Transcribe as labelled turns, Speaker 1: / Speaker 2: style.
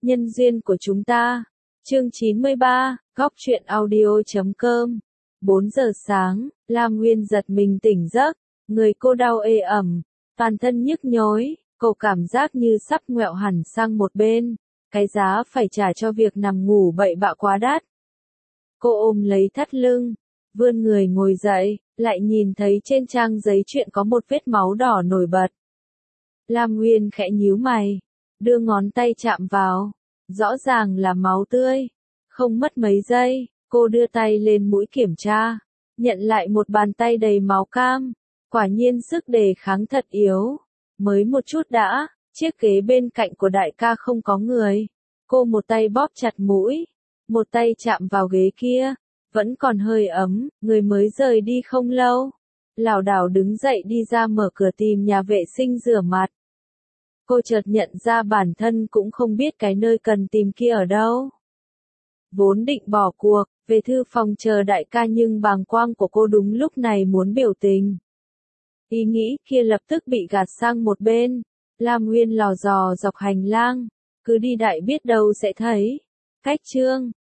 Speaker 1: Nhân duyên của chúng ta. Chương 93, Góc truyện audio.com. 4 giờ sáng, Lam Nguyên giật mình tỉnh giấc, người cô đau ê ẩm, toàn thân nhức nhối, cô cảm giác như sắp ngoẹo hẳn sang một bên, cái giá phải trả cho việc nằm ngủ bậy bạ quá đắt. Cô ôm lấy thắt lưng, vươn người ngồi dậy, lại nhìn thấy trên trang giấy chuyện có một vết máu đỏ nổi bật. Lam Nguyên khẽ nhíu mày, đưa ngón tay chạm vào, rõ ràng là máu tươi. Không mất mấy giây, cô đưa tay lên mũi kiểm tra, nhận lại một bàn tay đầy máu cam. Quả nhiên sức đề kháng thật yếu. Mới một chút đã, chiếc ghế bên cạnh của đại ca không có người. Cô một tay bóp chặt mũi, một tay chạm vào ghế kia, vẫn còn hơi ấm, người mới rời đi không lâu. Lảo đảo đứng dậy đi ra mở cửa tìm nhà vệ sinh rửa mặt. Cô chợt nhận ra bản thân cũng không biết cái nơi cần tìm kia ở đâu. Vốn định bỏ cuộc, về thư phòng chờ đại ca nhưng bàng quang của cô đúng lúc này muốn biểu tình. Ý nghĩ kia lập tức bị gạt sang một bên. Lam Nguyên lò dò dọc hành lang, cứ đi đại biết đâu sẽ thấy. Cách chương